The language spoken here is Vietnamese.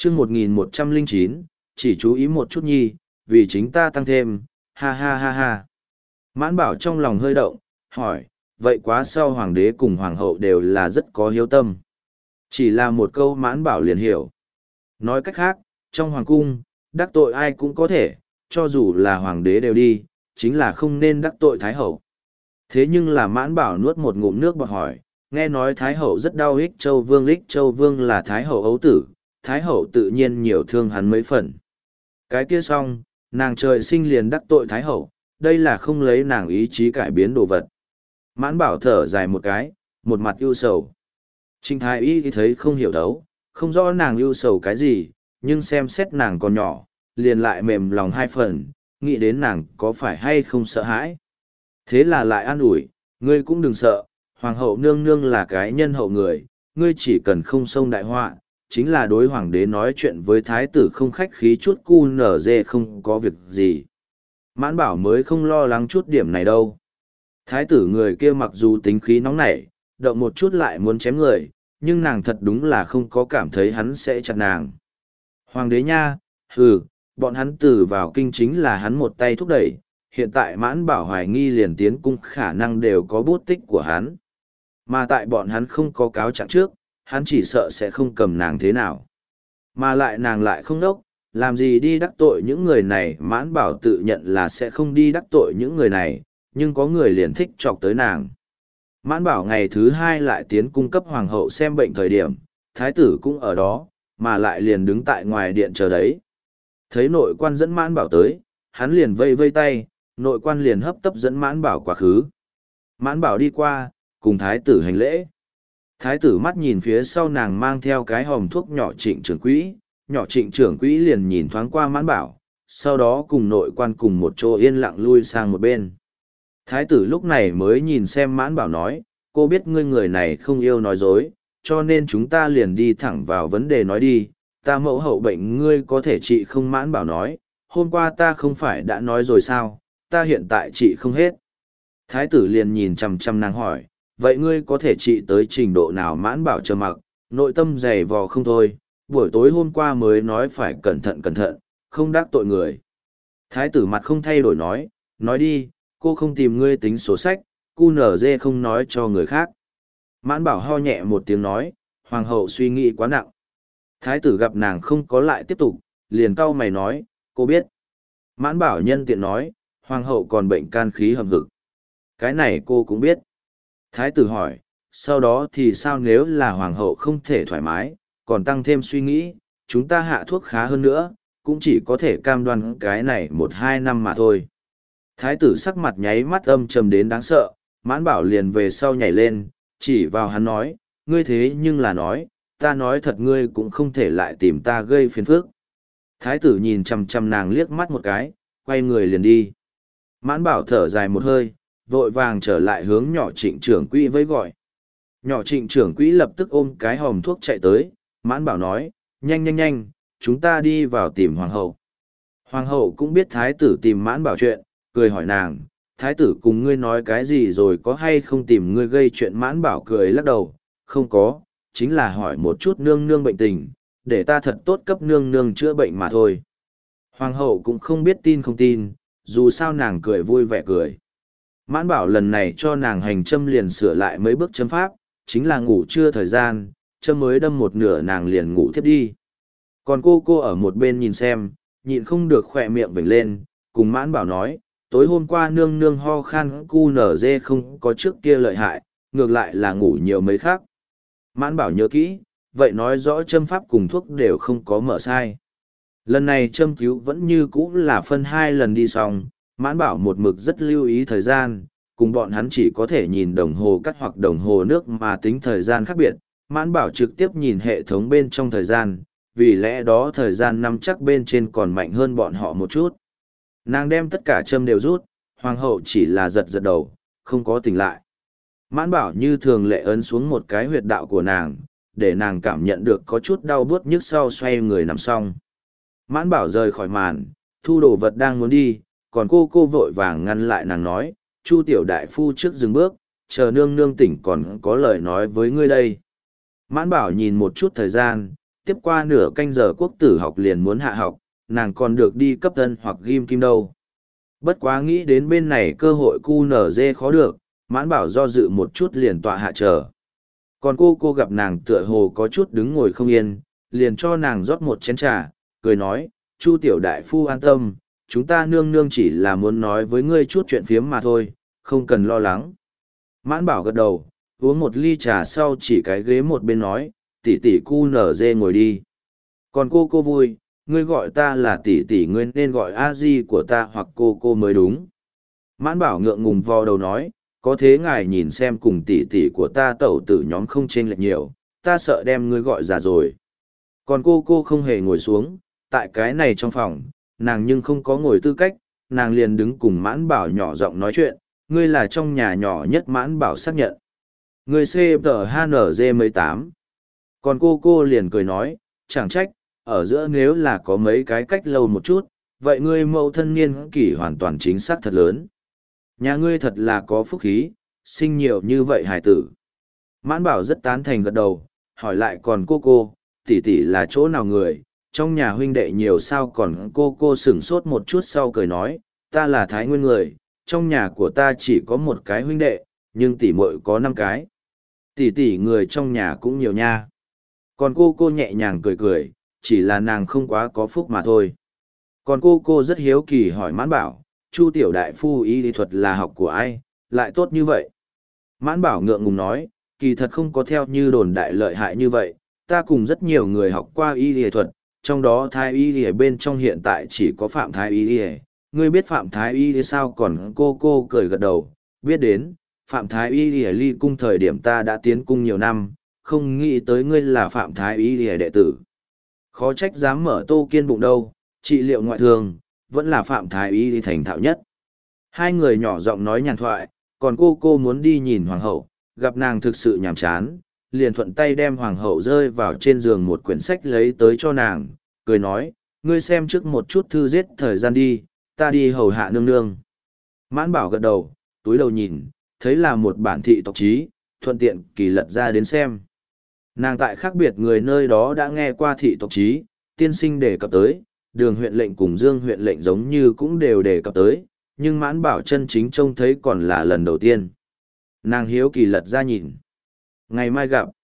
chương 1109, chỉ chú ý một chút nhi, vì chính ta tăng thêm, ha ha ha ha. Mãn bảo trong lòng hơi động, hỏi, vậy quá sau hoàng đế cùng hoàng hậu đều là rất có hiếu tâm. Chỉ là một câu mãn bảo liền hiểu. Nói cách khác, trong hoàng cung, đắc tội ai cũng có thể, cho dù là hoàng đế đều đi, chính là không nên đắc tội thái hậu. Thế nhưng là mãn bảo nuốt một ngụm nước bọt hỏi, nghe nói thái hậu rất đau Ích Châu Vương là thái hậu ấu tử, thái hậu tự nhiên nhiều thương hắn mấy phần. Cái kia xong, nàng trời sinh liền đắc tội thái hậu, đây là không lấy nàng ý chí cải biến đồ vật. Mãn bảo thở dài một cái, một mặt ưu sầu. Trinh thái y thì thấy không hiểu đấu, không rõ nàng ưu sầu cái gì, nhưng xem xét nàng còn nhỏ, liền lại mềm lòng hai phần, nghĩ đến nàng có phải hay không sợ hãi. Thế là lại an ủi, ngươi cũng đừng sợ, hoàng hậu nương nương là cái nhân hậu người, ngươi chỉ cần không xông đại họa, chính là đối hoàng đế nói chuyện với thái tử không khách khí chút cu nở dê không có việc gì. Mãn bảo mới không lo lắng chút điểm này đâu. Thái tử người kia mặc dù tính khí nóng nảy, động một chút lại muốn chém người, nhưng nàng thật đúng là không có cảm thấy hắn sẽ chặt nàng. Hoàng đế nha, bọn hắn từ vào kinh chính là hắn một tay thúc đẩy, hiện tại mãn bảo hoài nghi liền tiến cung khả năng đều có bút tích của hắn. Mà tại bọn hắn không có cáo trạng trước, hắn chỉ sợ sẽ không cầm nàng thế nào. Mà lại nàng lại không đốc, làm gì đi đắc tội những người này, mãn bảo tự nhận là sẽ không đi đắc tội những người này, nhưng có người liền thích chọc tới nàng. Mãn bảo ngày thứ hai lại tiến cung cấp hoàng hậu xem bệnh thời điểm, thái tử cũng ở đó, mà lại liền đứng tại ngoài điện chờ đấy. Thấy nội quan dẫn mãn bảo tới, hắn liền vây vây tay, nội quan liền hấp tấp dẫn mãn bảo quá khứ. Mãn bảo đi qua, cùng thái tử hành lễ. Thái tử mắt nhìn phía sau nàng mang theo cái hòm thuốc nhỏ trịnh trưởng quỹ, nhỏ trịnh trưởng quỹ liền nhìn thoáng qua mãn bảo, sau đó cùng nội quan cùng một chỗ yên lặng lui sang một bên. Thái tử lúc này mới nhìn xem mãn bảo nói, cô biết ngươi người này không yêu nói dối, cho nên chúng ta liền đi thẳng vào vấn đề nói đi, ta mẫu hậu bệnh ngươi có thể trị không? Mãn bảo nói, hôm qua ta không phải đã nói rồi sao, ta hiện tại trị không hết. Thái tử liền nhìn chằm chằm nàng hỏi, vậy ngươi có thể trị tới trình độ nào? Mãn bảo trầm mặc, nội tâm dày vò không thôi, buổi tối hôm qua mới nói phải cẩn thận, không đắc tội người. Thái tử mặt không thay đổi nói đi, cô không tìm ngươi tính sổ sách, cu nở dê không nói cho người khác. Mãn bảo ho nhẹ một tiếng nói, hoàng hậu suy nghĩ quá nặng. Thái tử gặp nàng không có lại tiếp tục, liền cau mày nói, cô biết. Mãn bảo nhân tiện nói, hoàng hậu còn bệnh can khí hầm hực. Cái này cô cũng biết. Thái tử hỏi, sau đó thì sao? Nếu là hoàng hậu không thể thoải mái, còn tăng thêm suy nghĩ, chúng ta hạ thuốc khá hơn nữa, cũng chỉ có thể cam đoan cái này 1-2 năm mà thôi. Thái tử sắc mặt nháy mắt âm trầm đến đáng sợ, mãn bảo liền về sau nhảy lên, chỉ vào hắn nói, ngươi thế nhưng là nói, ta nói thật ngươi cũng không thể lại tìm ta gây phiền phức. Thái tử nhìn chằm chằm nàng liếc mắt một cái, quay người liền đi. Mãn bảo thở dài một hơi, vội vàng trở lại hướng nhỏ trịnh trưởng quỹ với gọi. Nhỏ trịnh trưởng quỹ lập tức ôm cái hòm thuốc chạy tới, mãn bảo nói, nhanh, chúng ta đi vào tìm hoàng hậu. Hoàng hậu cũng biết thái tử tìm mãn bảo chuyện, cười hỏi nàng, thái tử cùng ngươi nói cái gì rồi, có hay không tìm ngươi gây chuyện? Mãn bảo cười lắc đầu, không có, chính là hỏi một chút nương nương bệnh tình, để ta thật tốt cấp nương nương chữa bệnh mà thôi. Hoàng hậu cũng không biết tin không tin, dù sao nàng cười vui vẻ cười. Mãn bảo lần này cho nàng hành châm liền sửa lại mấy bước châm pháp, chính là ngủ trưa thời gian, châm mới đâm một nửa nàng liền ngủ thiếp đi. Còn cô ở một bên nhìn xem, nhịn không được khỏe miệng vểnh lên, cùng mãn bảo nói, tối hôm qua nương nương ho khan cu nở dê không có trước kia lợi hại, ngược lại là ngủ nhiều mấy khác. Mãn bảo nhớ kỹ, vậy nói rõ châm pháp cùng thuốc đều không có mở sai. Lần này châm cứu vẫn như cũ là phân 2 lần đi xong, mãn bảo một mực rất lưu ý thời gian, cùng bọn hắn chỉ có thể nhìn đồng hồ cắt hoặc đồng hồ nước mà tính thời gian khác biệt. Mãn bảo trực tiếp nhìn hệ thống bên trong thời gian, vì lẽ đó thời gian nắm chắc bên trên còn mạnh hơn bọn họ một chút. Nàng đem tất cả châm đều rút, hoàng hậu chỉ là giật đầu, không có tỉnh lại. Mãn bảo như thường lệ ấn xuống một cái huyệt đạo của nàng, để nàng cảm nhận được có chút đau buốt nhức sau xoay người nằm xong. Mãn bảo rời khỏi màn, thu đồ vật đang muốn đi, còn cô vội vàng ngăn lại nàng nói, Chu tiểu đại phu trước dừng bước, chờ nương nương tỉnh còn có lời nói với ngươi đây. Mãn bảo nhìn một chút thời gian, tiếp qua nửa canh giờ quốc tử học liền muốn hạ học, nàng còn được đi cấp tân hoặc ghim kim đâu. Bất quá nghĩ đến bên này cơ hội cu nở dê khó được, Mãn Bảo do dự một chút liền tọa hạ chờ. Còn cô gặp nàng tựa hồ có chút đứng ngồi không yên, liền cho nàng rót một chén trà, cười nói, Chu tiểu đại phu an tâm, chúng ta nương nương chỉ là muốn nói với ngươi chút chuyện phiếm mà thôi, không cần lo lắng. Mãn Bảo gật đầu, uống một ly trà sau chỉ cái ghế một bên nói, tỷ tỷ cu nở dê ngồi đi. Còn cô vui, ngươi gọi ta là tỷ tỷ, ngươi nên gọi a di của ta hoặc cô mới đúng. Mãn Bảo ngượng ngùng vò đầu nói, có thế ngài nhìn xem cùng tỷ tỷ của ta tẩu tử nhóm không chênh lệch nhiều, ta sợ đem ngươi gọi già rồi. Còn cô không hề ngồi xuống, tại cái này trong phòng, nàng nhưng không có ngồi tư cách, nàng liền đứng cùng Mãn Bảo nhỏ giọng nói chuyện, ngươi là trong nhà nhỏ nhất. Mãn Bảo xác nhận. Ngươi CFHNG mấy 8. Còn cô liền cười nói, chẳng trách, ở giữa nếu là có mấy cái cách lâu một chút, vậy ngươi mẫu thân niên kỷ hoàn toàn chính xác thật lớn. Nhà ngươi thật là có phúc khí, sinh nhiều như vậy hài tử. Mãn Bảo rất tán thành gật đầu, hỏi lại còn cô, tỷ tỷ là chỗ nào người, trong nhà huynh đệ nhiều sao? Còn cô sửng sốt một chút sau cười nói, ta là Thái Nguyên người, trong nhà của ta chỉ có một cái huynh đệ, nhưng tỷ muội có 5 cái. Tỷ người trong nhà cũng nhiều nha. Còn cô nhẹ nhàng cười, chỉ là nàng không quá có phúc mà thôi. Còn cô rất hiếu kỳ hỏi Mãn Bảo, Chu tiểu đại phu y lý thuật là học của ai, lại tốt như vậy? Mãn Bảo ngượng ngùng nói, kỳ thật không có theo như đồn đại lợi hại như vậy, ta cùng rất nhiều người học qua y lý thuật, trong đó Thái y lý bên trong hiện tại chỉ có Phạm Thái y lý. Ngươi biết Phạm Thái y lý sao? Còn cô cười gật đầu, biết đến, Phạm Thái y lý ly cung thời điểm ta đã tiến cung nhiều năm, không nghĩ tới ngươi là Phạm Thái y lý đệ tử. Khó trách dám mở Tô Kiên bụng đâu, trị liệu ngoại thương, vẫn là Phạm Thái y lý thành thạo nhất. Hai người nhỏ giọng nói nhàn thoại, còn cô muốn đi nhìn hoàng hậu, gặp nàng thực sự nhàm chán, liền thuận tay đem hoàng hậu rơi vào trên giường một quyển sách lấy tới cho nàng, cười nói, ngươi xem trước một chút thư giết thời gian đi, ta đi hầu hạ nương nương. Mãn Bảo gật đầu, túi đầu nhìn, thấy là một bản thị tộc chí, thuận tiện kỳ lật ra đến xem. Nàng tại khác biệt người nơi đó đã nghe qua thị tộc chí, tiên sinh đề cập tới, Đường huyện lệnh cùng Dương huyện lệnh giống như cũng đều đề cập tới, nhưng Mãn Bảo chân chính trông thấy còn là lần đầu tiên. Nàng hiếu kỳ lật ra nhìn. Ngày mai gặp.